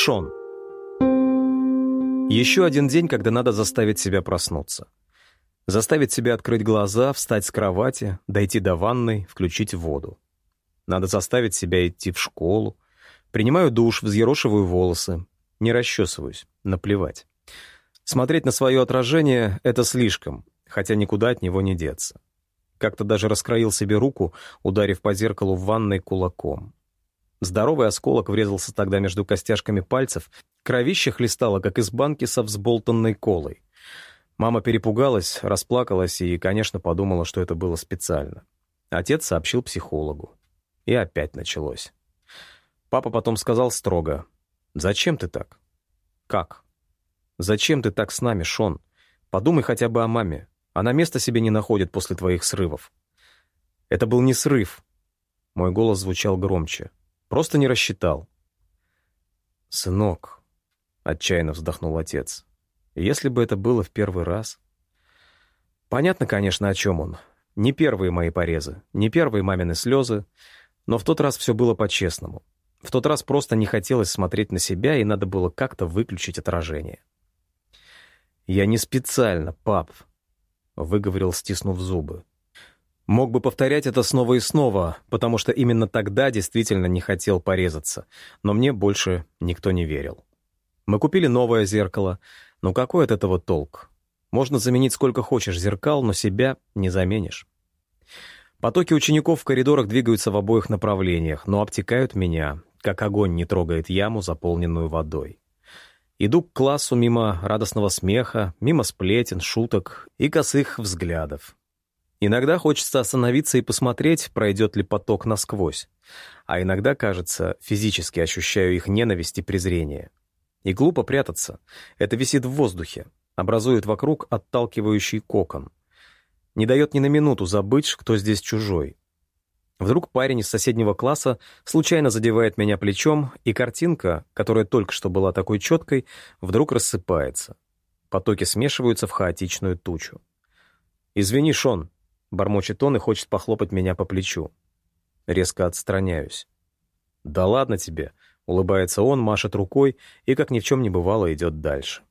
Шон. Еще один день, когда надо заставить себя проснуться. Заставить себя открыть глаза, встать с кровати, дойти до ванной, включить воду. Надо заставить себя идти в школу. Принимаю душ, взъерошиваю волосы. Не расчесываюсь, наплевать. Смотреть на свое отражение — это слишком, хотя никуда от него не деться. Как-то даже раскроил себе руку, ударив по зеркалу в ванной кулаком. Здоровый осколок врезался тогда между костяшками пальцев, кровище хлестало, как из банки со взболтанной колой. Мама перепугалась, расплакалась и, конечно, подумала, что это было специально. Отец сообщил психологу. И опять началось. Папа потом сказал строго: «Зачем ты так?» «Как? Зачем ты так с нами, Шон? Подумай хотя бы о маме. Она места себе не находит после твоих срывов». Это был не срыв. Мой голос звучал громче. Просто не рассчитал. «Сынок», — отчаянно вздохнул отец, — «если бы это было в первый раз...» Понятно, конечно, о чем он. Не первые мои порезы, не первые мамины слезы, но в тот раз все было по-честному. В тот раз просто не хотелось смотреть на себя, и надо было как-то выключить отражение. «Я не специально, пап», — выговорил, стиснув зубы. Мог бы повторять это снова и снова, потому что именно тогда действительно не хотел порезаться, но мне больше никто не верил. Мы купили новое зеркало, но какой от этого толк? Можно заменить сколько хочешь зеркал, но себя не заменишь. Потоки учеников в коридорах двигаются в обоих направлениях, но обтекают меня, как огонь не трогает яму, заполненную водой. Иду к классу мимо радостного смеха, мимо сплетен, шуток и косых взглядов. Иногда хочется остановиться и посмотреть, пройдет ли поток насквозь. А иногда, кажется, физически ощущаю их ненависть и презрение. И глупо прятаться. Это висит в воздухе, образует вокруг отталкивающий кокон. Не дает ни на минуту забыть, кто здесь чужой. Вдруг парень из соседнего класса случайно задевает меня плечом, и картинка, которая только что была такой четкой, вдруг рассыпается. Потоки смешиваются в хаотичную тучу. «Извини, Шон», — бормочет он и хочет похлопать меня по плечу. Резко отстраняюсь. «Да ладно тебе», — улыбается он, машет рукой и, как ни в чем не бывало, идет дальше.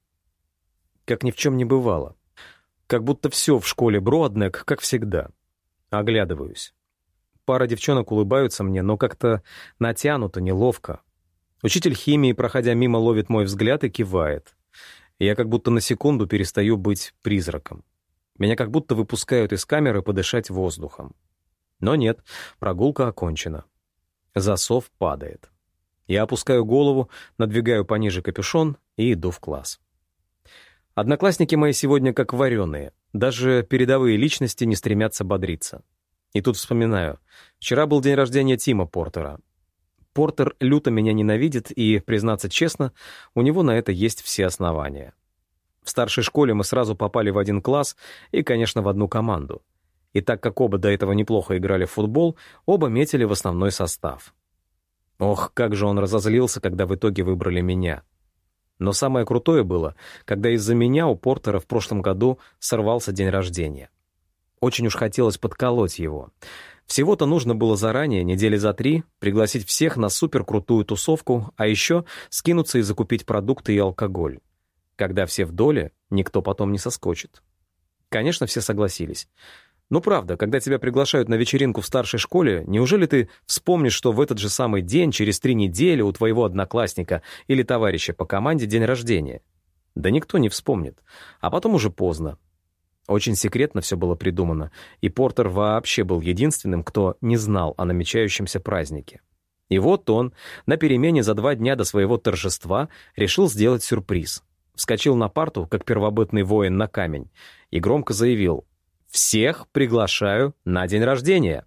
Как ни в чем не бывало. Как будто все в школе Броаднек, как всегда. Оглядываюсь. Пара девчонок улыбаются мне, но как-то натянуто, неловко. Учитель химии, проходя мимо, ловит мой взгляд и кивает. Я как будто на секунду перестаю быть призраком. Меня как будто выпускают из камеры подышать воздухом. Но нет, прогулка окончена. Засов падает. Я опускаю голову, надвигаю пониже капюшон и иду в класс. Одноклассники мои сегодня как вареные. Даже передовые личности не стремятся бодриться. И тут вспоминаю. Вчера был день рождения Тима Портера. Портер люто меня ненавидит, и, признаться честно, у него на это есть все основания. В старшей школе мы сразу попали в один класс и, конечно, в одну команду. И так как оба до этого неплохо играли в футбол, оба метили в основной состав. Ох, как же он разозлился, когда в итоге выбрали меня. Но самое крутое было, когда из-за меня у Портера в прошлом году сорвался день рождения. Очень уж хотелось подколоть его. Всего-то нужно было заранее, недели за 3, пригласить всех на суперкрутую тусовку, а еще скинуться и закупить продукты и алкоголь. Когда все в доле, никто потом не соскочит. Конечно, все согласились. Ну правда, когда тебя приглашают на вечеринку в старшей школе, неужели ты вспомнишь, что в этот же самый день, через 3 недели, у твоего одноклассника или товарища по команде день рождения? Да никто не вспомнит. А потом уже поздно. Очень секретно все было придумано, и Портер вообще был единственным, кто не знал о намечающемся празднике. И вот он, на перемене за 2 дня до своего торжества, решил сделать сюрприз. Вскочил на парту, как первобытный воин на камень, и громко заявил: «Всех приглашаю на день рождения!»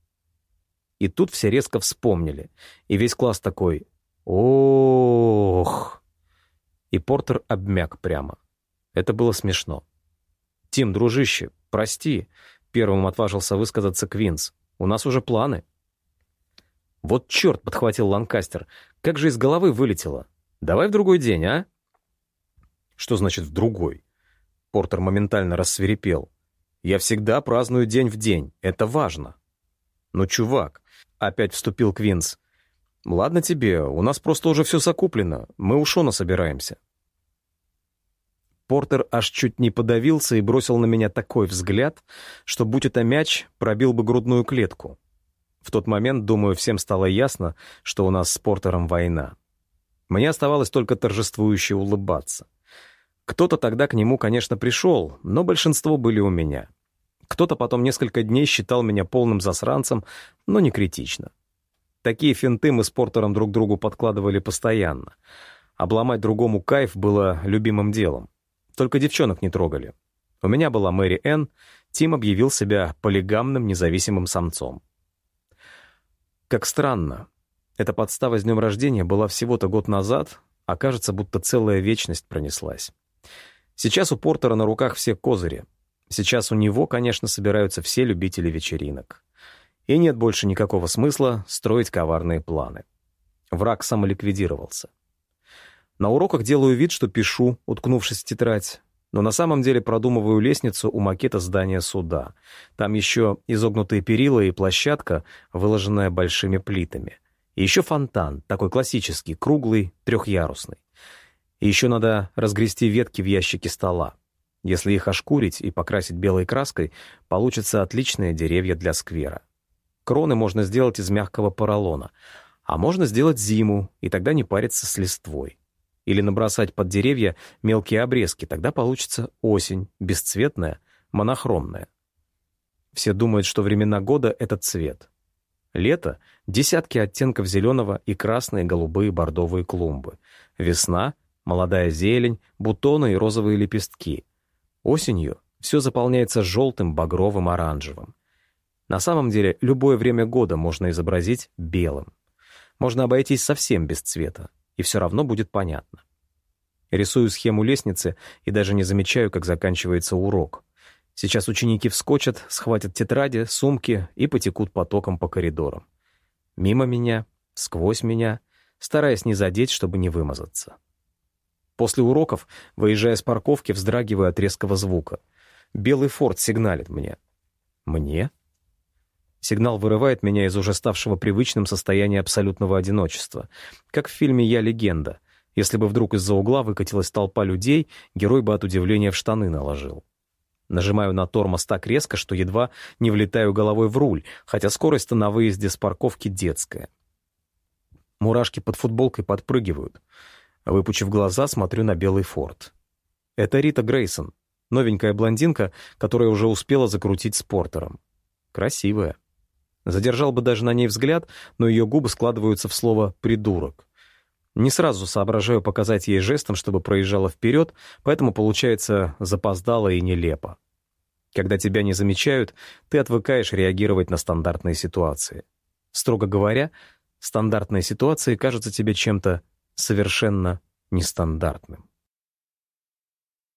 И тут все резко вспомнили, и весь класс такой: «Ох!» И Портер обмяк прямо. Это было смешно. «Тим, дружище, прости», — первым отважился высказаться Квинс. «У нас уже планы». «Вот черт», — подхватил Ланкастер, — «как же из головы вылетело. Давай в другой день, а?» «Что значит «в другой»?» Портер моментально рассвирепел. «Я всегда праздную день в день. Это важно». «Ну, чувак», — опять вступил Квинс, «Ладно тебе, у нас просто уже все закуплено, мы у Шона собираемся». Портер аж чуть не подавился и бросил на меня такой взгляд, что, будь это мяч, пробил бы грудную клетку. В тот момент, думаю, всем стало ясно, что у нас с Портером война. Мне оставалось только торжествующе улыбаться. Кто-то тогда к нему, конечно, пришел, но большинство были у меня. Кто-то потом несколько дней считал меня полным засранцем, но не критично. Такие финты мы с Портером друг другу подкладывали постоянно. Обломать другому кайф было любимым делом. Только девчонок не трогали. У меня была Мэри Энн, Тим объявил себя полигамным независимым самцом. Как странно. Эта подстава с днем рождения была всего-то год назад, а кажется, будто целая вечность пронеслась. Сейчас у Портера на руках все козыри. Сейчас у него, конечно, собираются все любители вечеринок. И нет больше никакого смысла строить коварные планы. Враг самоликвидировался. На уроках делаю вид, что пишу, уткнувшись в тетрадь, но на самом деле продумываю лестницу у макета здания суда. Там еще изогнутые перила и площадка, выложенная большими плитами. И еще фонтан, такой классический, круглый, трехъярусный. И еще надо разгрести ветки в ящике стола. Если их ошкурить и покрасить белой краской, получатся отличные деревья для сквера. Кроны можно сделать из мягкого поролона, а можно сделать зиму, и тогда не париться с листвой. Или набросать под деревья мелкие обрезки, тогда получится осень, бесцветная, монохромная. Все думают, что времена года — это цвет. Лето — десятки оттенков зеленого и красные, голубые, бордовые клумбы. Весна — молодая зелень, бутоны и розовые лепестки. Осенью все заполняется желтым, багровым, оранжевым. На самом деле, любое время года можно изобразить белым. Можно обойтись совсем без цвета, и все равно будет понятно. Рисую схему лестницы и даже не замечаю, как заканчивается урок. Сейчас ученики вскочат, схватят тетради, сумки и потекут потоком по коридорам. Мимо меня, сквозь меня, стараясь не задеть, чтобы не вымазаться. После уроков, выезжая с парковки, вздрагиваю от резкого звука. Белый форт сигналит мне. Мне? Сигнал вырывает меня из уже ставшего привычным состояния абсолютного одиночества. Как в фильме «Я легенда». Если бы вдруг из-за угла выкатилась толпа людей, герой бы от удивления в штаны наложил. Нажимаю на тормоз так резко, что едва не влетаю головой в руль, хотя скорость-то на выезде с парковки детская. Мурашки под футболкой подпрыгивают. Выпучив глаза, смотрю на белый форт. Это Рита Грейсон, новенькая блондинка, которая уже успела закрутить с Портером. Красивая. Задержал бы даже на ней взгляд, но ее губы складываются в слово «придурок». Не сразу соображаю показать ей жестом, чтобы проезжала вперед, поэтому получается запоздало и нелепо. Когда тебя не замечают, ты отвыкаешь реагировать на стандартные ситуации. Строго говоря, стандартные ситуации кажутся тебе чем-то совершенно нестандартным.